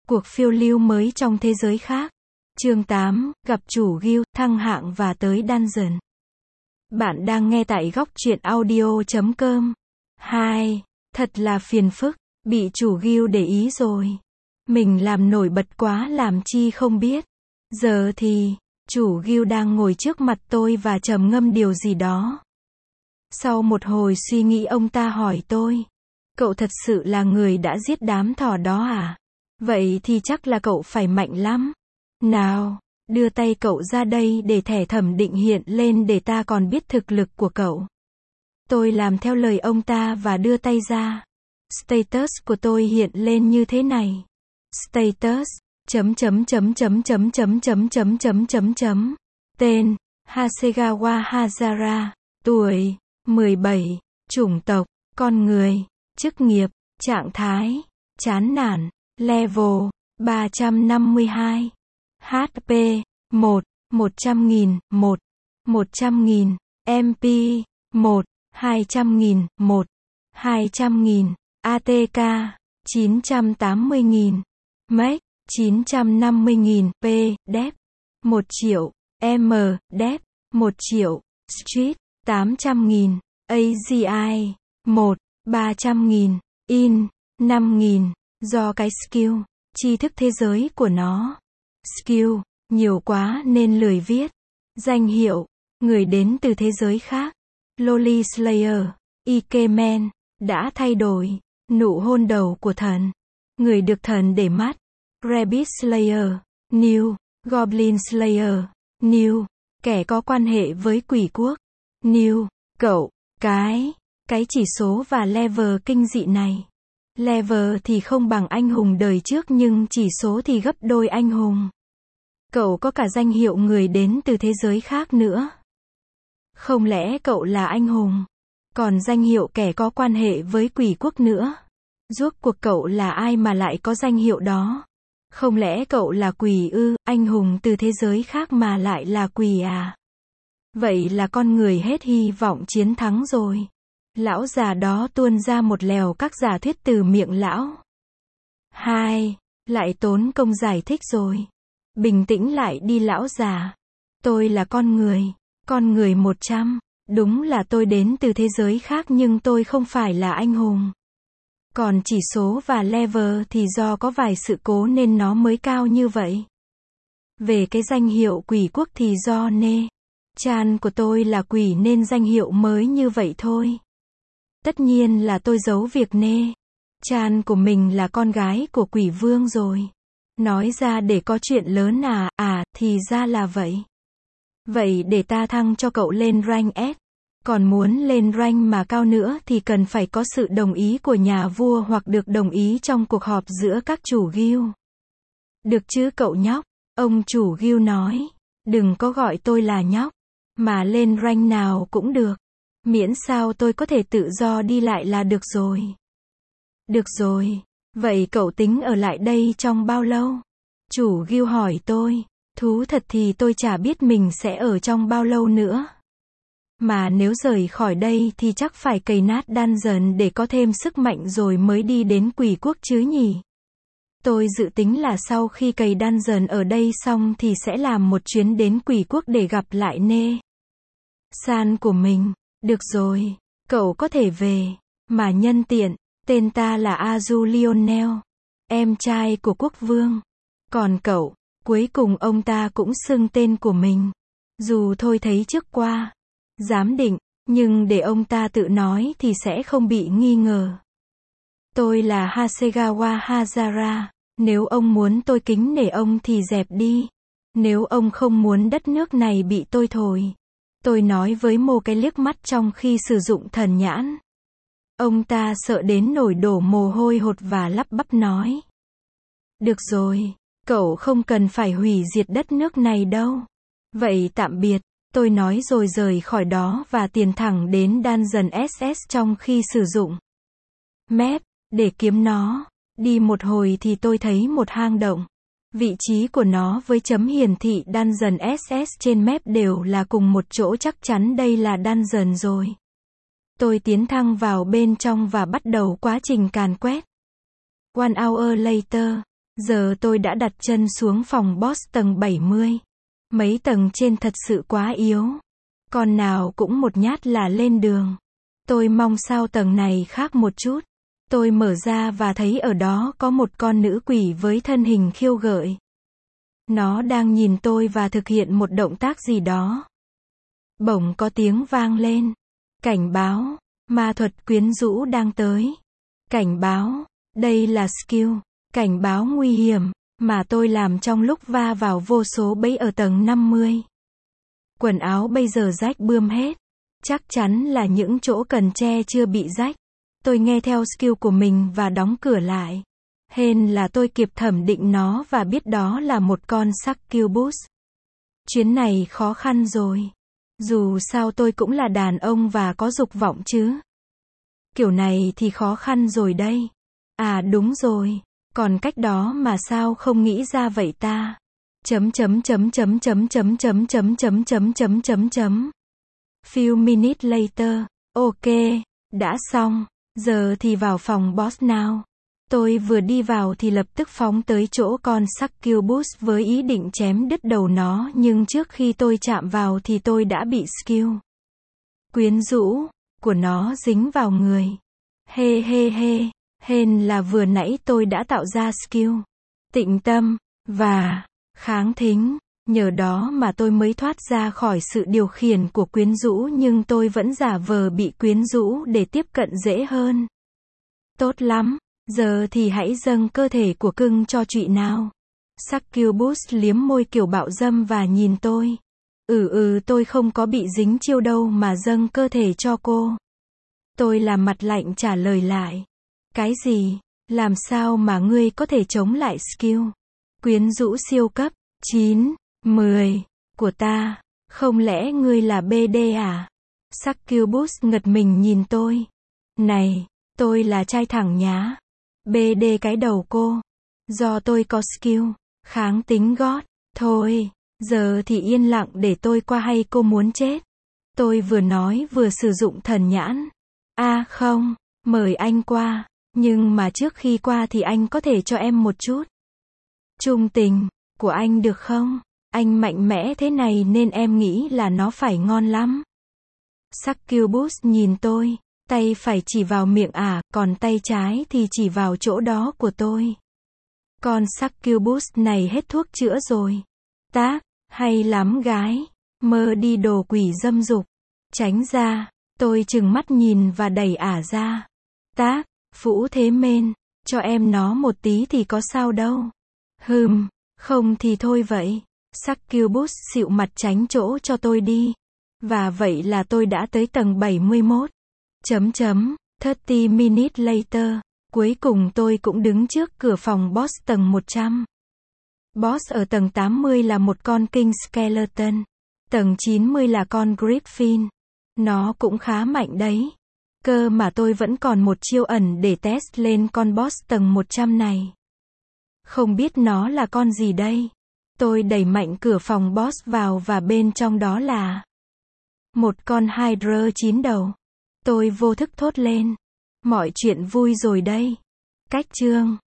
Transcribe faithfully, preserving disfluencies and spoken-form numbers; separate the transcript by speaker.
Speaker 1: Cuộc phiêu lưu mới trong thế giới khác. Chương tám, gặp chủ Gil, thăng hạng và tới Dungeon. Bạn đang nghe tại góc truyện audio chấm com. hai. Thật là phiền phức, bị chủ Gil để ý rồi. Mình làm nổi bật quá làm chi không biết. Giờ thì, chủ Gil đang ngồi trước mặt tôi và trầm ngâm điều gì đó. Sau một hồi suy nghĩ ông ta hỏi tôi. Cậu thật sự là người đã giết đám thỏ đó à? Vậy thì chắc là cậu phải mạnh lắm. Nào, đưa tay cậu ra đây để thẻ thẩm định hiện lên để ta còn biết thực lực của cậu. Tôi làm theo lời ông ta và đưa tay ra. Status của tôi hiện lên như thế này. Status, chấm chấm chấm chấm chấm chấm chấm chấm chấm chấm chấm. Tên, Hasegawa Hazara. Tuổi, mười bảy. Chủng tộc, con người. Chức nghiệp, trạng thái, chán nản. Level, ba trăm năm mươi hai. hát pê, một, một trăm nghìn, một, một trăm nghìn. em pê, một, hai trăm nghìn, một, hai trăm nghìn. a tê ca, chín trăm tám mươi nghìn. Max, chín trăm năm mươi nghìn. P, Dep, một triệu. M, Dep, một triệu. Street, tám trăm nghìn. a giê i, một, ba trăm nghìn. In, năm nghìn. Do cái skill, tri thức thế giới của nó. Skill, nhiều quá nên lười viết. Danh hiệu, người đến từ thế giới khác. Loli Slayer, Ikemen, đã thay đổi. Nụ hôn đầu của thần. Người được thần để mắt. Rabbit Slayer, New. Goblin Slayer, New. Kẻ có quan hệ với quỷ quốc. New. Cậu, cái, cái chỉ số và level kinh dị này. Level thì không bằng anh hùng đời trước nhưng chỉ số thì gấp đôi anh hùng. Cậu có cả danh hiệu người đến từ thế giới khác nữa. Không lẽ cậu là anh hùng? Còn danh hiệu kẻ có quan hệ với quỷ quốc nữa. Rốt cuộc cậu là ai mà lại có danh hiệu đó? Không lẽ cậu là quỷ ư, anh hùng từ thế giới khác mà lại là quỷ à? Vậy là con người hết hy vọng chiến thắng rồi. Lão già đó tuôn ra một lèo các giả thuyết từ miệng lão. Hai, lại tốn công giải thích rồi. Bình tĩnh lại đi lão già. Tôi là con người, con người một trăm. Đúng là tôi đến từ thế giới khác nhưng tôi không phải là anh hùng. Còn chỉ số và level thì do có vài sự cố nên nó mới cao như vậy. Về cái danh hiệu quỷ quốc thì do nê. Chan của tôi là quỷ nên danh hiệu mới như vậy thôi. Tất nhiên là tôi giấu việc nê. Chan của mình là con gái của quỷ vương rồi. Nói ra để có chuyện lớn à, à, thì ra là vậy. Vậy để ta thăng cho cậu lên rank S. Còn muốn lên rank mà cao nữa thì cần phải có sự đồng ý của nhà vua hoặc được đồng ý trong cuộc họp giữa các chủ guild. Được chứ cậu nhóc? Ông chủ guild nói. Đừng có gọi tôi là nhóc. Mà lên rank nào cũng được. Miễn sao tôi có thể tự do đi lại là được rồi. Được rồi. Vậy cậu tính ở lại đây trong bao lâu? Chủ Gil hỏi tôi. Thú thật thì tôi chả biết mình sẽ ở trong bao lâu nữa. Mà nếu rời khỏi đây thì chắc phải cày nát dungeon để có thêm sức mạnh rồi mới đi đến quỷ quốc chứ nhỉ? Tôi dự tính là sau khi cày dungeon ở đây xong thì sẽ làm một chuyến đến quỷ quốc để gặp lại nê san của mình. Được rồi, cậu có thể về. Mà nhân tiện, tên ta là Azu Lionel, em trai của quốc vương. Còn cậu, cuối cùng ông ta cũng xưng tên của mình. Dù thôi thấy trước qua, giám định, nhưng để ông ta tự nói thì sẽ không bị nghi ngờ. Tôi là Hasegawa Hazara. Nếu ông muốn tôi kính nể ông thì dẹp đi. Nếu ông không muốn đất nước này bị tôi thổi. Tôi nói với Mô cái liếc mắt trong khi sử dụng thần nhãn. Ông ta sợ đến nổi đổ mồ hôi hột và lắp bắp nói. Được rồi, cậu không cần phải hủy diệt đất nước này đâu. Vậy tạm biệt, tôi nói rồi rời khỏi đó và tiền thẳng đến Dungeon ét ét trong khi sử dụng map để kiếm nó. Đi một hồi thì tôi thấy một hang động. Vị trí của nó với chấm hiển thị Dungeon ét ét trên map đều là cùng một chỗ, chắc chắn đây là Dungeon rồi. Tôi tiến thẳng vào bên trong và bắt đầu quá trình càn quét. One hour later, Giờ tôi đã đặt chân xuống phòng boss tầng bảy mươi. Mấy tầng trên thật sự quá yếu. Con nào cũng một nhát là lên đường. Tôi mong sao tầng này khác một chút. Tôi mở ra và thấy ở đó có một con nữ quỷ với thân hình khiêu gợi. Nó đang nhìn tôi và thực hiện một động tác gì đó. Bỗng có tiếng vang lên. Cảnh báo, ma thuật quyến rũ đang tới. Cảnh báo, đây là skill, cảnh báo nguy hiểm, mà tôi làm trong lúc va vào vô số bẫy ở tầng năm mươi. Quần áo bây giờ rách bươm hết. Chắc chắn là những chỗ cần che chưa bị rách. Tôi nghe theo skill của mình và đóng cửa lại. Hên là tôi kịp thẩm định nó và biết đó là một con succubus. Chuyến này khó khăn rồi. Dù sao tôi cũng là đàn ông và có dục vọng chứ. Kiểu này thì khó khăn rồi đây. À đúng rồi. Còn cách đó mà sao không nghĩ ra vậy ta? Chấm chấm chấm chấm chấm chấm chấm chấm chấm chấm chấm chấm chấm. Few minutes later. Ok, đã xong. Giờ thì vào phòng boss nào. Tôi vừa đi vào thì lập tức phóng tới chỗ con succubus với ý định chém đứt đầu nó, nhưng trước khi tôi chạm vào thì tôi đã bị skill quyến rũ của nó dính vào người. Hê hê hê, hên là vừa nãy tôi đã tạo ra skill tịnh tâm và kháng thính, nhờ đó mà tôi mới thoát ra khỏi sự điều khiển của quyến rũ, nhưng tôi vẫn giả vờ bị quyến rũ để tiếp cận dễ hơn. Tốt lắm. Giờ thì hãy dâng cơ thể của cưng cho trụy nào. Succubus liếm môi kiểu bạo dâm và nhìn tôi. Ừ ừ tôi không có bị dính chiêu đâu mà dâng cơ thể cho cô. Tôi làm mặt lạnh trả lời lại. Cái gì? Làm sao mà ngươi có thể chống lại skill quyến rũ siêu cấp chín, mười của ta? Không lẽ ngươi là bê đê à? Succubus ngật mình nhìn tôi. Này, tôi là trai thẳng nhá. bê đê cái đầu cô. Do tôi có skill kháng tính gót. Thôi, giờ thì yên lặng để tôi qua hay cô muốn chết? Tôi vừa nói vừa sử dụng thần nhãn. À không, mời anh qua. Nhưng mà trước khi qua thì anh có thể cho em một chút trung tình của anh được không? Anh mạnh mẽ thế này nên em nghĩ là nó phải ngon lắm. Succubus nhìn tôi. Tay phải chỉ vào miệng ả, à, còn tay trái thì chỉ vào chỗ đó của tôi. Con succubus này hết thuốc chữa rồi. Tác, hay lắm gái. Mơ đi đồ quỷ dâm dục. Tránh ra. Tôi trừng mắt nhìn và đẩy ả ra. Tác, phũ thế mên. Cho em nó một tí thì có sao đâu. Hừm, không thì thôi vậy. Succubus xịu mặt tránh chỗ cho tôi đi. Và vậy là tôi đã tới tầng bảy mươi mốt. Chấm chấm, ba mươi minutes later. Cuối cùng tôi cũng đứng trước cửa phòng boss tầng một trăm. Boss ở tầng tám mươi là một con King Skeleton. Tầng chín mươi là con Griffin. Nó cũng khá mạnh đấy. Cơ mà tôi vẫn còn một chiêu ẩn để test lên con boss tầng một trăm này. Không biết nó là con gì đây. Tôi đẩy mạnh cửa phòng boss vào và bên trong đó là một con Hydra chín đầu. Tôi vô thức thốt lên. Mọi chuyện vui rồi đây. Cách chương